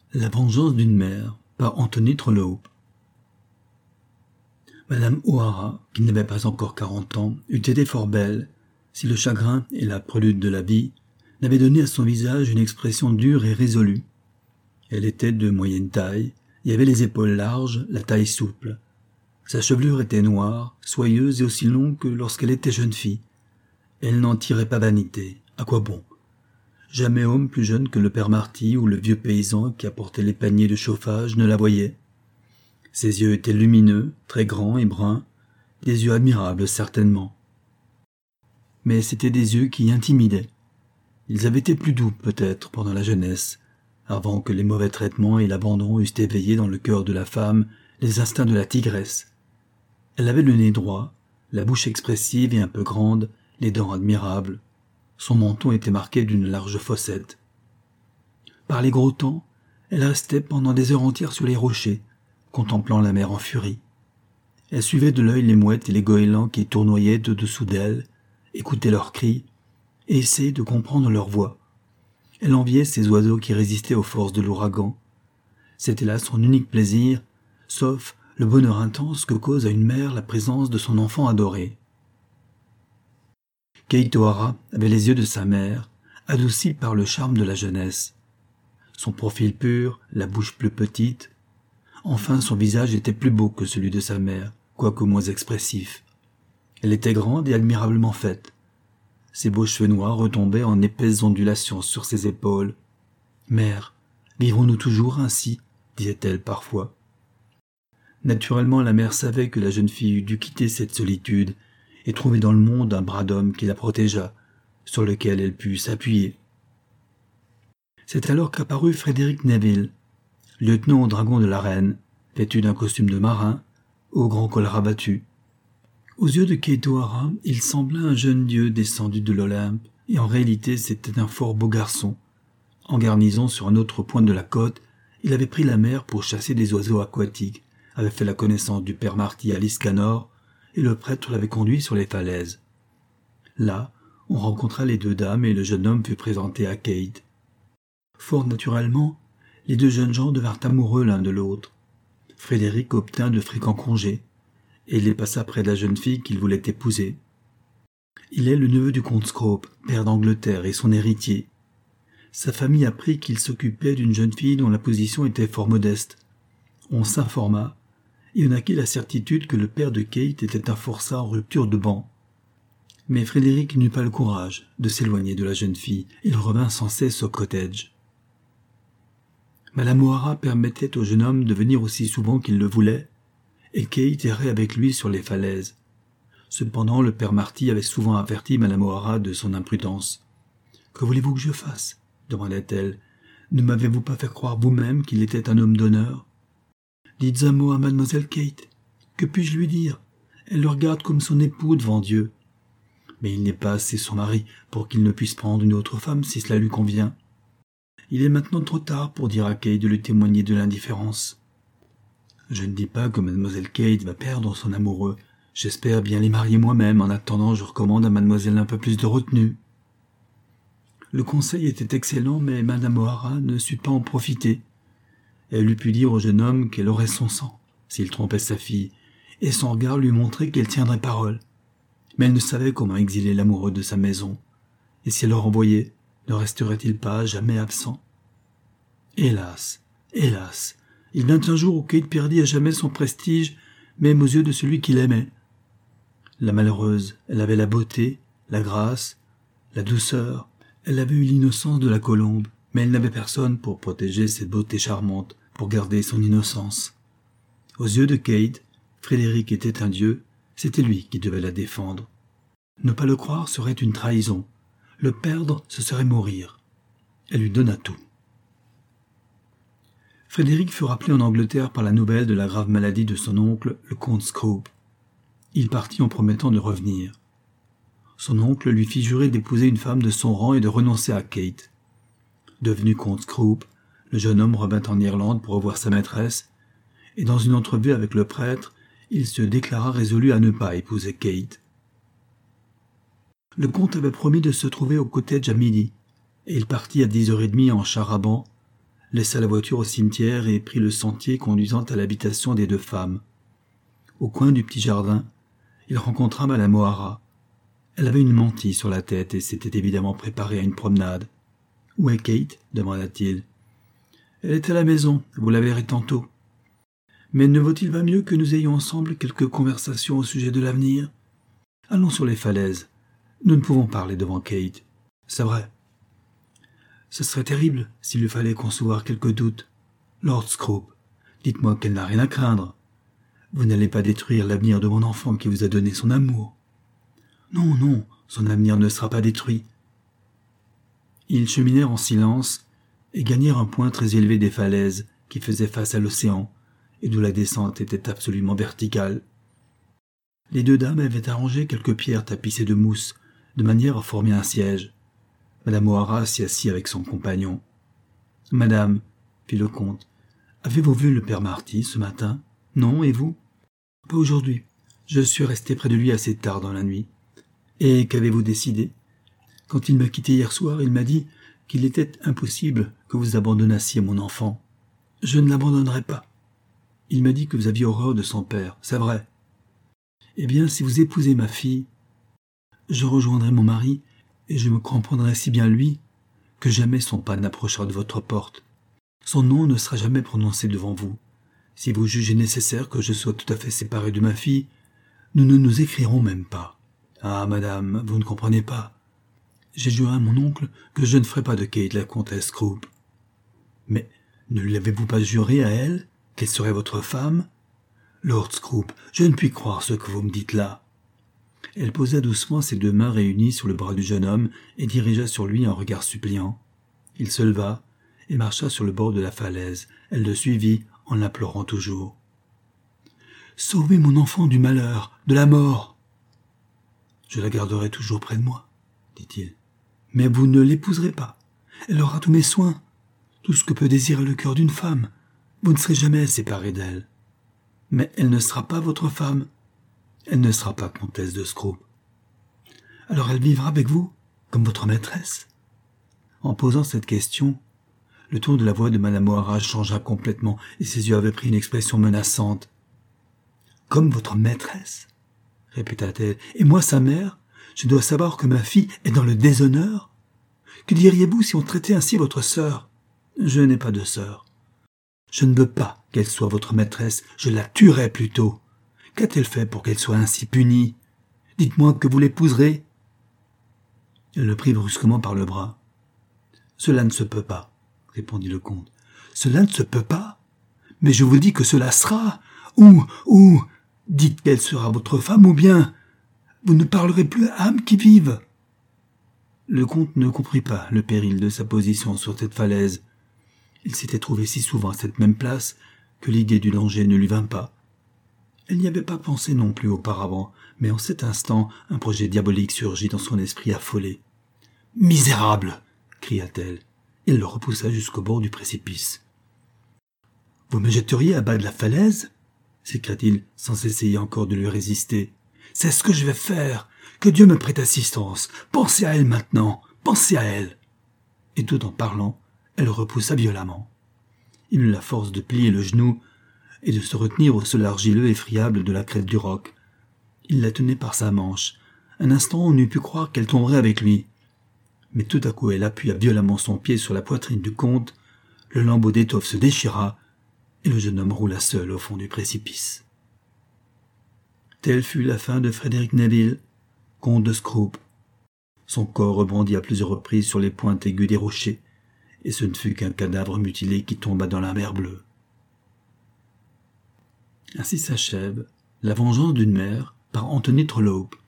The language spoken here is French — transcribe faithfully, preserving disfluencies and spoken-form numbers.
La vengeance d'une mère par Anthony Trollope. Madame O'Hara, qui n'avait pas encore quarante ans, eût été fort belle si le chagrin et la prélude de la vie n'avaient donné à son visage une expression dure et résolue. Elle était de moyenne taille et avait les épaules larges, la taille souple. Sa chevelure était noire, soyeuse et aussi longue que lorsqu'elle était jeune fille. Elle n'en tirait pas vanité. À quoi bon? Jamais homme plus jeune que le père Marty ou le vieux paysan qui apportait les paniers de chauffage ne la voyait. Ses yeux étaient lumineux, très grands et bruns, des yeux admirables certainement. Mais c'étaient des yeux qui intimidaient. Ils avaient été plus doux peut-être pendant la jeunesse, avant que les mauvais traitements et l'abandon eussent éveillé dans le cœur de la femme les instincts de la tigresse. Elle avait le nez droit, la bouche expressive et un peu grande, les dents admirables. Son menton était marqué d'une large fossette. Par les gros temps, elle restait pendant des heures entières sur les rochers, contemplant la mer en furie. Elle suivait de l'œil les mouettes et les goélands qui tournoyaient au-dessous d'elle, écoutait leurs cris et essayait de comprendre leur voix. Elle enviait ces oiseaux qui résistaient aux forces de l'ouragan. C'était là son unique plaisir, sauf le bonheur intense que cause à une mère la présence de son enfant adoré. Kate O'Hara avait les yeux de sa mère, adoucis par le charme de la jeunesse. Son profil pur, la bouche plus petite. Enfin, son visage était plus beau que celui de sa mère, quoique moins expressif. Elle était grande et admirablement faite. Ses beaux cheveux noirs retombaient en épaisses ondulations sur ses épaules. « Mère, vivrons-nous toujours ainsi ?» disait-elle parfois. Naturellement, la mère savait que la jeune fille eût dû quitter cette solitude et trouver dans le monde un bras d'homme qui la protégeât, sur lequel elle put s'appuyer. C'est alors qu'apparut Frédéric Neville, lieutenant au dragon de la reine, vêtu d'un costume de marin, au grand col rabattu. Aux yeux de Kate O'Hara, il semblait un jeune dieu descendu de l'Olympe, et en réalité c'était un fort beau garçon. En garnison sur un autre point de la côte, il avait pris la mer pour chasser des oiseaux aquatiques, avait fait la connaissance du père Marty à Liscanor, et le prêtre l'avait conduit sur les falaises. Là, on rencontra les deux dames et le jeune homme fut présenté à Kate. Fort naturellement, les deux jeunes gens devinrent amoureux l'un de l'autre. Frédéric obtint de fréquents congés, et il les passa près de la jeune fille qu'il voulait épouser. Il est le neveu du comte Scrope, père d'Angleterre et son héritier. Sa famille apprit qu'il s'occupait d'une jeune fille dont la position était fort modeste. On s'informa, et on acquit la certitude que le père de Kate était un forçat en rupture de ban. Mais Frédéric n'eut pas le courage de s'éloigner de la jeune fille. Il revint sans cesse au cottage. Madame O'Hara permettait au jeune homme de venir aussi souvent qu'il le voulait, et Kate errait avec lui sur les falaises. Cependant, le père Marty avait souvent averti Madame O'Hara de son imprudence. « Que voulez-vous que je fasse ?» demandait-elle. « Ne m'avez-vous pas fait croire vous-même qu'il était un homme d'honneur ?» « Dites un mot à mademoiselle Kate. Que puis-je lui dire? Elle le regarde comme son époux devant Dieu. Mais il n'est pas assez son mari pour qu'il ne puisse prendre une autre femme si cela lui convient. Il est maintenant trop tard pour dire à Kate de lui témoigner de l'indifférence. Je ne dis pas que mademoiselle Kate va perdre son amoureux. J'espère bien les marier moi-même. En attendant, je recommande à mademoiselle un peu plus de retenue. » Le conseil était excellent, mais madame O'Hara ne sut pas en profiter. Elle eût pu dire au jeune homme qu'elle aurait son sang, s'il trompait sa fille, et son regard lui montrait qu'elle tiendrait parole. Mais elle ne savait comment exiler l'amoureux de sa maison, et si elle le renvoyait, ne resterait-il pas jamais absent? Hélas, hélas, il vint un jour où Kate perdit à jamais son prestige, même aux yeux de celui qui l'aimait. La malheureuse, elle avait la beauté, la grâce, la douceur, elle avait eu l'innocence de la colombe, mais elle n'avait personne pour protéger cette beauté charmante, pour garder son innocence. Aux yeux de Kate, Frédéric était un dieu, c'était lui qui devait la défendre. Ne pas le croire serait une trahison, le perdre ce serait mourir. Elle lui donna tout. Frédéric fut rappelé en Angleterre par la nouvelle de la grave maladie de son oncle, le comte Scrope. Il partit en promettant de revenir. Son oncle lui fit jurer d'épouser une femme de son rang et de renoncer à Kate. Devenu comte Scrope, le jeune homme revint en Irlande pour revoir sa maîtresse, et dans une entrevue avec le prêtre, il se déclara résolu à ne pas épouser Kate. Le comte avait promis de se trouver au cottage à midi, et il partit à dix heures et demie en char à banc, laissa la voiture au cimetière et prit le sentier conduisant à l'habitation des deux femmes. Au coin du petit jardin, il rencontra madame O'Hara. Elle avait une mantille sur la tête et s'était évidemment préparée à une promenade. « Où est Kate » demanda-t-il. « Elle est à la maison, vous la verrez tantôt. Mais ne vaut-il pas mieux que nous ayons ensemble quelques conversations au sujet de l'avenir ? Allons sur les falaises. Nous ne pouvons parler devant Kate. C'est vrai. Ce serait terrible s'il lui fallait concevoir quelques doutes. Lord Scrope, dites-moi qu'elle n'a rien à craindre. Vous n'allez pas détruire l'avenir de mon enfant qui vous a donné son amour. Non, non, son avenir ne sera pas détruit. » Ils cheminèrent en silence et gagnèrent un point très élevé des falaises qui faisait face à l'océan et d'où la descente était absolument verticale. Les deux dames avaient arrangé quelques pierres tapissées de mousse de manière à former un siège. Madame O'Hara s'y assit avec son compagnon. « Madame, » fit le comte, « avez-vous vu le père Marty ce matin ? Non, et vous ? Pas aujourd'hui. Je suis resté près de lui assez tard dans la nuit. Et qu'avez-vous décidé ? Quand il m'a quitté hier soir, il m'a dit qu'il était impossible que vous abandonnassiez mon enfant. Je ne l'abandonnerai pas. Il m'a dit que vous aviez horreur de son père, c'est vrai. Eh bien, si vous épousez ma fille, je rejoindrai mon mari et je me cramponnerai si bien lui que jamais son pas n'approchera de votre porte. Son nom ne sera jamais prononcé devant vous. Si vous jugez nécessaire que je sois tout à fait séparé de ma fille, nous ne nous écrirons même pas. Ah, madame, vous ne comprenez pas. J'ai juré à mon oncle que je ne ferai pas de Kate la comtesse Scrope. Mais ne lui avez-vous pas juré à elle qu'elle serait votre femme ? Lord Scrope, je ne puis croire ce que vous me dites là. Elle posa doucement ses deux mains réunies sur le bras du jeune homme et dirigea sur lui un regard suppliant. Il se leva et marcha sur le bord de la falaise. Elle le suivit en l'implorant toujours. « Sauvez mon enfant du malheur, de la mort !»« Je la garderai toujours près de moi, » dit-il. « Mais vous ne l'épouserez pas. Elle aura tous mes soins, tout ce que peut désirer le cœur d'une femme. Vous ne serez jamais séparé d'elle. Mais elle ne sera pas votre femme. Elle ne sera pas comtesse de Scrope. Alors elle vivra avec vous, comme votre maîtresse ?» En posant cette question, le ton de la voix de madame O'Hara changea complètement et ses yeux avaient pris une expression menaçante. « Comme votre maîtresse ?» répéta-t-elle. « Et moi, sa mère, je dois savoir que ma fille est dans le déshonneur ? Que diriez-vous si on traitait ainsi votre sœur ? Je n'ai pas de sœur. Je ne veux pas qu'elle soit votre maîtresse, je la tuerai plutôt. Qu'a-t-elle fait pour qu'elle soit ainsi punie ? Dites-moi que vous l'épouserez. » Elle le prit brusquement par le bras. « Cela ne se peut pas, » répondit le comte. « Cela ne se peut pas ? Mais je vous dis que cela sera. Ou, ou, dites qu'elle sera votre femme, ou bien vous ne parlerez plus à âme qui vive. » Le comte ne comprit pas le péril de sa position sur cette falaise. Il s'était trouvé si souvent à cette même place que l'idée du danger ne lui vint pas. Elle n'y avait pas pensé non plus auparavant, mais en cet instant, un projet diabolique surgit dans son esprit affolé. « Misérable !» cria-t-elle. Il le repoussa jusqu'au bord du précipice. « Vous me jetteriez à bas de la falaise ?» s'écria-t-il sans essayer encore de lui résister. « C'est ce que je vais faire. Que Dieu me prête assistance. Pensez à elle maintenant. Pensez à elle. » Et tout en parlant, elle le repoussa violemment. Il eut la force de plier le genou et de se retenir au sol argileux et friable de la crête du roc. Il la tenait par sa manche. Un instant, on eût pu croire qu'elle tomberait avec lui. Mais tout à coup, elle appuya violemment son pied sur la poitrine du comte, le lambeau d'étoffe se déchira, et le jeune homme roula seul au fond du précipice. Telle fut la fin de Frédéric Neville, comte de Scrope. Son corps rebondit à plusieurs reprises sur les pointes aiguës des rochers, et ce ne fut qu'un cadavre mutilé qui tomba dans la mer bleue. Ainsi s'achève La vengeance d'une mère par Anthony Trollope.